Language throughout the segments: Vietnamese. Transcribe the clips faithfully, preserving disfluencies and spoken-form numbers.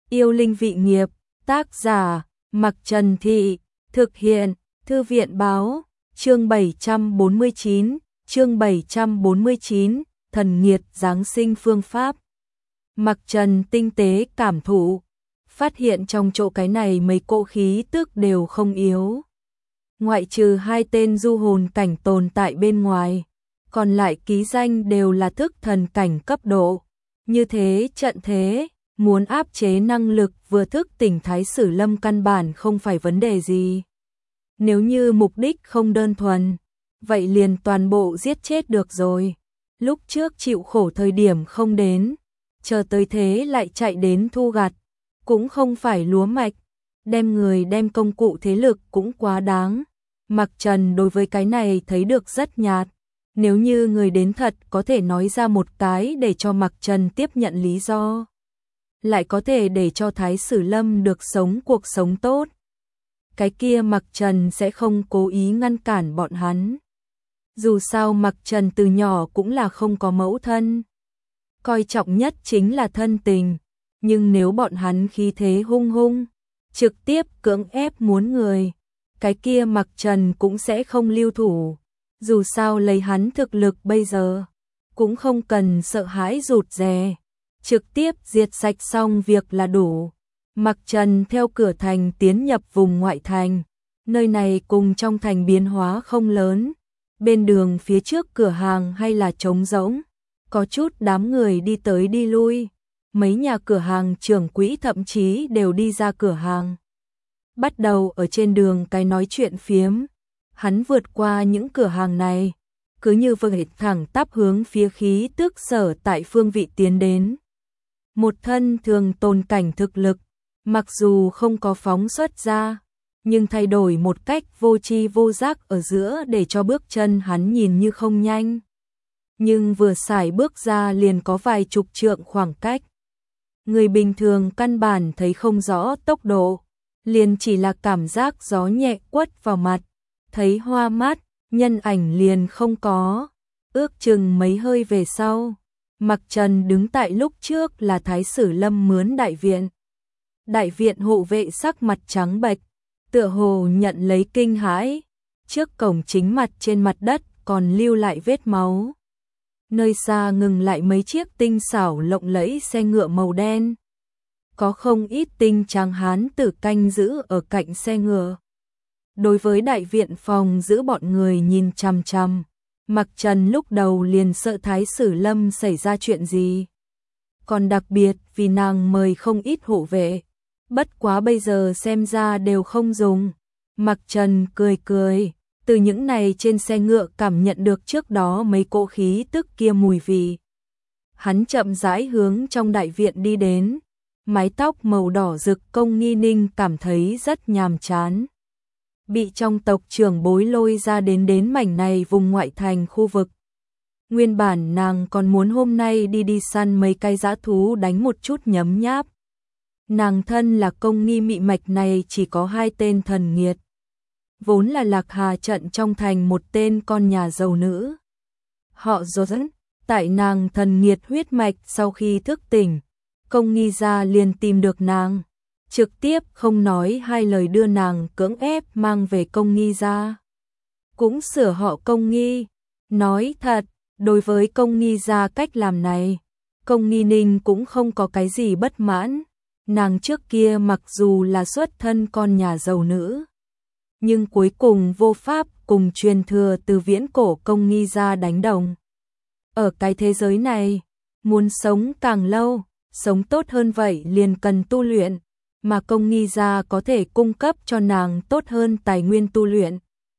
Yêu linh vị nghiệp, tác giả, Mặc Trần Thị, thực hiện, Thư viện báo, chương bảy trăm bốn mươi chín, chương bảy trăm bốn mươi chín, thần nghiệt giáng sinh phương pháp. Mặc Trần tinh tế cảm thụ, phát hiện trong chỗ cái này mấy cỗ khí tức đều không yếu. Ngoại trừ hai tên du hồn cảnh tồn tại bên ngoài, còn lại ký danh đều là thức thần cảnh cấp độ. Như thế trận thế, muốn áp chế năng lực vừa thức tỉnh Thái Sử Lâm căn bản không phải vấn đề gì. Nếu như mục đích không đơn thuần, vậy liền toàn bộ giết chết được rồi. Lúc trước chịu khổ thời điểm không đến, chờ tới thế lại chạy đến thu gặt, cũng không phải lúa mạch, đem người đem công cụ thế lực cũng quá đáng. Mặc Trần đối với cái này thấy được rất nhạt. Nếu như người đến thật có thể nói ra một cái để cho Mặc Trần tiếp nhận lý do, lại có thể để cho Thái Sử Lâm được sống cuộc sống tốt, cái kia Mặc Trần sẽ không cố ý ngăn cản bọn hắn. Dù sao Mặc Trần từ nhỏ cũng là không có mẫu thân, coi trọng nhất chính là thân tình, nhưng nếu bọn hắn khí thế hung hung, trực tiếp cưỡng ép muốn người, cái kia Mặc Trần cũng sẽ không lưu thủ. Dù sao lấy hắn thực lực bây giờ, cũng không cần sợ hãi rụt rè, trực tiếp diệt sạch xong việc là đủ. Mặc Trần theo cửa thành tiến nhập vùng ngoại thành, nơi này cùng trong thành biến hóa không lớn, bên đường phía trước cửa hàng hay là trống rỗng, có chút đám người đi tới đi lui, mấy nhà cửa hàng trưởng quỹ thậm chí đều đi ra cửa hàng. Bắt đầu ở trên đường cái nói chuyện phiếm. Hắn vượt qua những cửa hàng này, cứ như vậy thẳng tắp hướng phía khí tức sở tại phương vị tiến đến. Một thân thường tồn cảnh thực lực, mặc dù không có phóng xuất ra, nhưng thay đổi một cách vô tri vô giác ở giữa để cho bước chân hắn nhìn như không nhanh. Nhưng vừa xài bước ra liền có vài chục trượng khoảng cách. Người bình thường căn bản thấy không rõ tốc độ, liền chỉ là cảm giác gió nhẹ quất vào mặt. Thấy hoa mắt, nhân ảnh liền không có, ước chừng mấy hơi về sau. Mặc Trần đứng tại lúc trước là Thái Sử Lâm mướn đại viện. Đại viện hộ vệ sắc mặt trắng bệch, tựa hồ nhận lấy kinh hãi, trước cổng chính mặt trên mặt đất còn lưu lại vết máu. Nơi xa ngừng lại mấy chiếc tinh xảo lộng lẫy xe ngựa màu đen. Có không ít tinh tráng hán tử canh giữ ở cạnh xe ngựa. Đối với đại viện phòng giữ bọn người nhìn chằm chằm, Mặc Trần lúc đầu liền sợ Thái Sử Lâm xảy ra chuyện gì. Còn đặc biệt vì nàng mời không ít hộ vệ, bất quá bây giờ xem ra đều không dùng. Mặc Trần cười cười, từ những này trên xe ngựa cảm nhận được trước đó mấy cỗ khí tức kia mùi vị. Hắn chậm rãi hướng trong đại viện đi đến, mái tóc màu đỏ rực Công Nghi Ninh cảm thấy rất nhàm chán. Bị trong tộc trưởng bối lôi ra đến đến mảnh này vùng ngoại thành khu vực. Nguyên bản nàng còn muốn hôm nay đi đi săn mấy cái dã thú đánh một chút nhấm nháp. Nàng thân là Công Nghi mị mạch này chỉ có hai tên thần nghiệt. Vốn là Lạc Hà trận trong thành một tên con nhà giàu nữ. Họ dỗ dẫn, tại nàng thần nghiệt huyết mạch sau khi thức tỉnh, Công Nghi gia liền tìm được nàng. Trực tiếp không nói hai lời đưa nàng cưỡng ép mang về Công Nghi gia. Cũng sửa họ Công Nghi. Nói thật, đối với Công Nghi gia cách làm này, Công Nghi Ninh cũng không có cái gì bất mãn. Nàng trước kia mặc dù là xuất thân con nhà giàu nữ, nhưng cuối cùng vô pháp cùng truyền thừa từ viễn cổ Công Nghi gia đánh đồng. Ở cái thế giới này, muốn sống càng lâu, sống tốt hơn vậy liền cần tu luyện. Mà Công Nghi gia có thể cung cấp cho nàng tốt hơn tài nguyên tu luyện.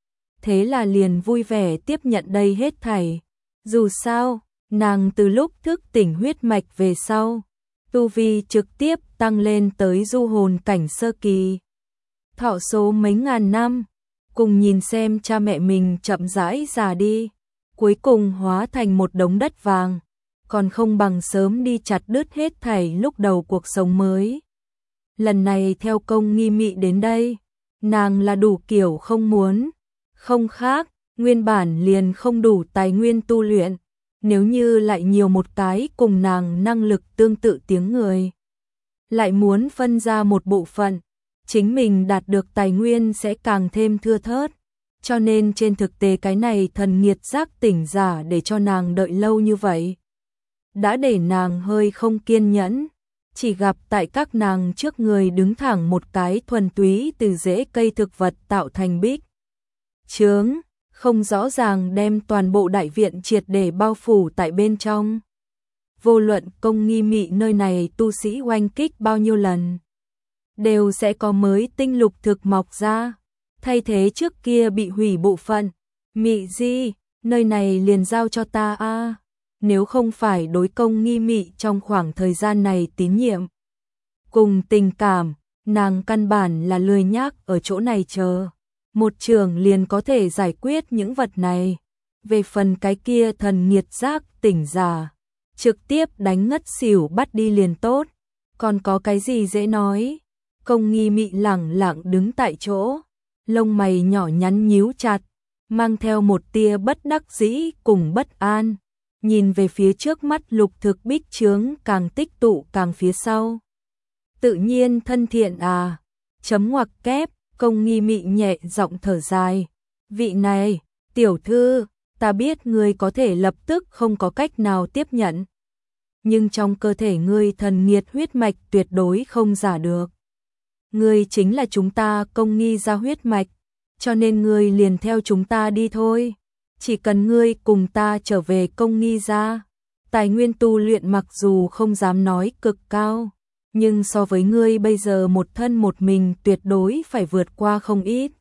Thế là liền vui vẻ tiếp nhận đây hết thảy. Dù sao, nàng từ lúc thức tỉnh huyết mạch về sau, tu vi trực tiếp tăng lên tới du hồn cảnh sơ kỳ. Thọ số mấy ngàn năm, cùng nhìn xem cha mẹ mình chậm rãi già đi, cuối cùng hóa thành một đống đất vàng, còn không bằng sớm đi chặt đứt hết thảy lúc đầu cuộc sống mới. Lần này theo Công Nghi mị đến đây, nàng là đủ kiểu không muốn, không khác, nguyên bản liền không đủ tài nguyên tu luyện, nếu như lại nhiều một cái cùng nàng năng lực tương tự tiếng người, lại muốn phân ra một bộ phận, chính mình đạt được tài nguyên sẽ càng thêm thưa thớt. Cho nên trên thực tế cái này thần nghiệt giác tỉnh giả để cho nàng đợi lâu như vậy, đã để nàng hơi không kiên nhẫn. Chỉ gặp tại các nàng trước người đứng thẳng một cái thuần túy từ rễ cây thực vật tạo thành bích chướng, không rõ ràng đem toàn bộ đại viện triệt để bao phủ tại bên trong. Vô luận Công Nghi Mị nơi này tu sĩ oanh kích bao nhiêu lần, đều sẽ có mới tinh lục thực mọc ra, thay thế trước kia bị hủy bộ phận. Mị Di, nơi này liền giao cho ta a. Nếu không phải đối Công Nghi Mị trong khoảng thời gian này tín nhiệm cùng tình cảm, nàng căn bản là lười nhác ở chỗ này chờ. Một trường liền có thể giải quyết những vật này. Về phần cái kia thần nghiệt giác tỉnh giả, trực tiếp đánh ngất xỉu bắt đi liền tốt. Còn có cái gì dễ nói? Công Nghi Mị lẳng lặng đứng tại chỗ, lông mày nhỏ nhắn nhíu chặt, mang theo một tia bất đắc dĩ cùng bất an. Nhìn về phía trước mắt lục thực bích chướng càng tích tụ càng phía sau. Tự nhiên thân thiện à, chấm ngoặc kép, Công Nghi Mị nhẹ giọng thở dài. Vị này, tiểu thư, ta biết ngươi có thể lập tức không có cách nào tiếp nhận. Nhưng trong cơ thể ngươi thần nghiệt huyết mạch tuyệt đối không giả được. Ngươi chính là chúng ta Công Nghi gia huyết mạch, cho nên ngươi liền theo chúng ta đi thôi. Chỉ cần ngươi cùng ta trở về Công Nghi gia, tài nguyên tu luyện mặc dù không dám nói cực cao, nhưng so với ngươi bây giờ một thân một mình tuyệt đối phải vượt qua không ít.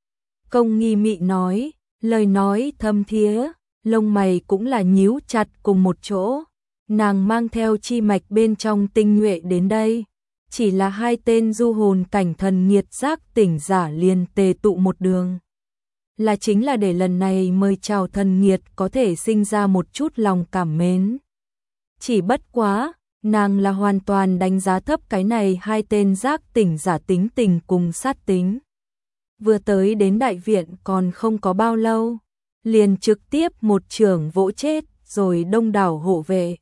Công Nghi Mị nói, lời nói thâm thía, lông mày cũng là nhíu chặt cùng một chỗ. Nàng mang theo chi mạch bên trong tinh nhuệ đến đây, chỉ là hai tên du hồn cảnh thần nghiệt giác tỉnh giả liền tề tụ một đường. Là chính là để lần này mời chào thần nghiệt có thể sinh ra một chút lòng cảm mến. Chỉ bất quá, nàng là hoàn toàn đánh giá thấp cái này hai tên giác tỉnh giả tính tình cùng sát tính. Vừa tới đến đại viện còn không có bao lâu, liền trực tiếp một chưởng vỗ chết rồi đông đảo hộ vệ.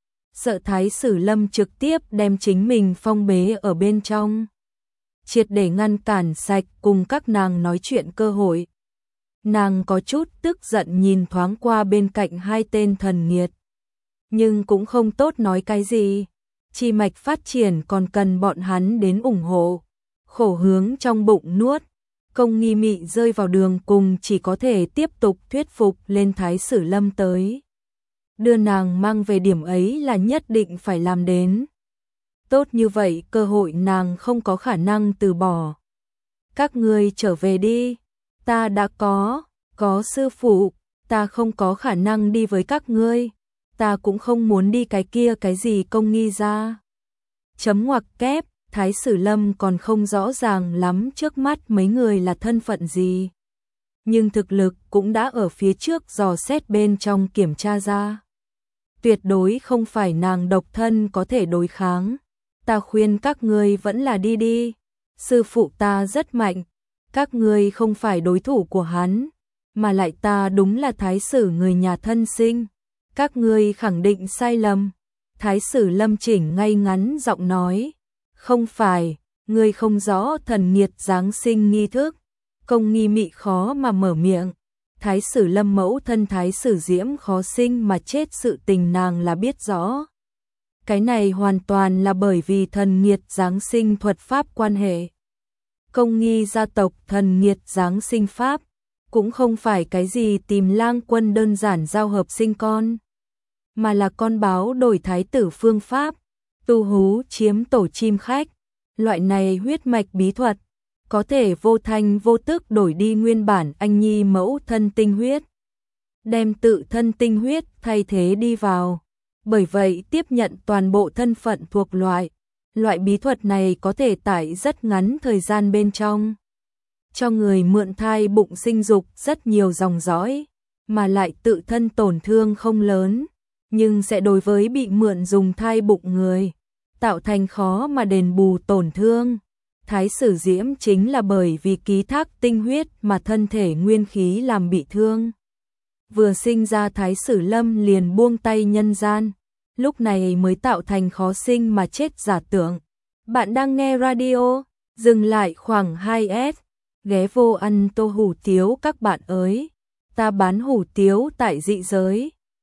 Sợ Thái Sử Lâm trực tiếp đem chính mình phong bế ở bên trong, triệt để ngăn cản sạch cùng các nàng nói chuyện cơ hội. Nàng có chút tức giận nhìn thoáng qua bên cạnh hai tên thần nghiệt, nhưng cũng không tốt nói cái gì. Chi mạch phát triển còn cần bọn hắn đến ủng hộ. Khổ hướng trong bụng nuốt, Công Nghi Mị rơi vào đường cùng chỉ có thể tiếp tục thuyết phục lên Thái Sử Lâm tới. Đưa nàng mang về điểm ấy là nhất định phải làm đến. Tốt như vậy cơ hội nàng không có khả năng từ bỏ. Các ngươi trở về đi, ta đã có, có sư phụ, ta không có khả năng đi với các ngươi, ta cũng không muốn đi cái kia cái gì Công Nghi gia. Chấm ngoặc kép, Thái Sử Lâm còn không rõ ràng lắm trước mắt mấy người là thân phận gì. Nhưng thực lực cũng đã ở phía trước dò xét bên trong kiểm tra ra. Tuyệt đối không phải nàng độc thân có thể đối kháng. Ta khuyên các ngươi vẫn là đi đi. Sư phụ ta rất mạnh, các ngươi không phải đối thủ của hắn, mà lại ta đúng là Thái Sử người nhà thân sinh. Các ngươi khẳng định sai lầm. Thái Sử Lâm chỉnh ngay ngắn giọng nói. Không phải, ngươi không rõ thần nghiệt giáng sinh nghi thức. Công Nghi Mị khó mà mở miệng. Thái Sử Lâm mẫu thân Thái Sử Diễm khó sinh mà chết sự tình nàng là biết rõ. Cái này hoàn toàn là bởi vì thần nghiệt giáng sinh thuật pháp quan hệ. Công Nghi gia tộc thần nghiệt giáng sinh pháp, cũng không phải cái gì tìm lang quân đơn giản giao hợp sinh con, mà là con báo đổi thái tử phương pháp, tu hú chiếm tổ chim khách. Loại này huyết mạch bí thuật, có thể vô thanh vô tức đổi đi nguyên bản anh nhi mẫu thân tinh huyết, đem tự thân tinh huyết thay thế đi vào. Bởi vậy tiếp nhận toàn bộ thân phận thuộc loại. Loại bí thuật này có thể tại rất ngắn thời gian bên trong, cho người mượn thai bụng sinh dục rất nhiều dòng dõi, mà lại tự thân tổn thương không lớn, nhưng sẽ đối với bị mượn dùng thai bụng người, tạo thành khó mà đền bù tổn thương. Thái Sử Diễm chính là bởi vì ký thác tinh huyết mà thân thể nguyên khí làm bị thương. Vừa sinh ra Thái Sử Lâm liền buông tay nhân gian, lúc này mới tạo thành khó sinh mà chết giả tưởng. Bạn đang nghe radio, dừng lại khoảng hai s, ghé vô ăn tô hủ tiếu các bạn ơi. Ta bán hủ tiếu tại dị giới.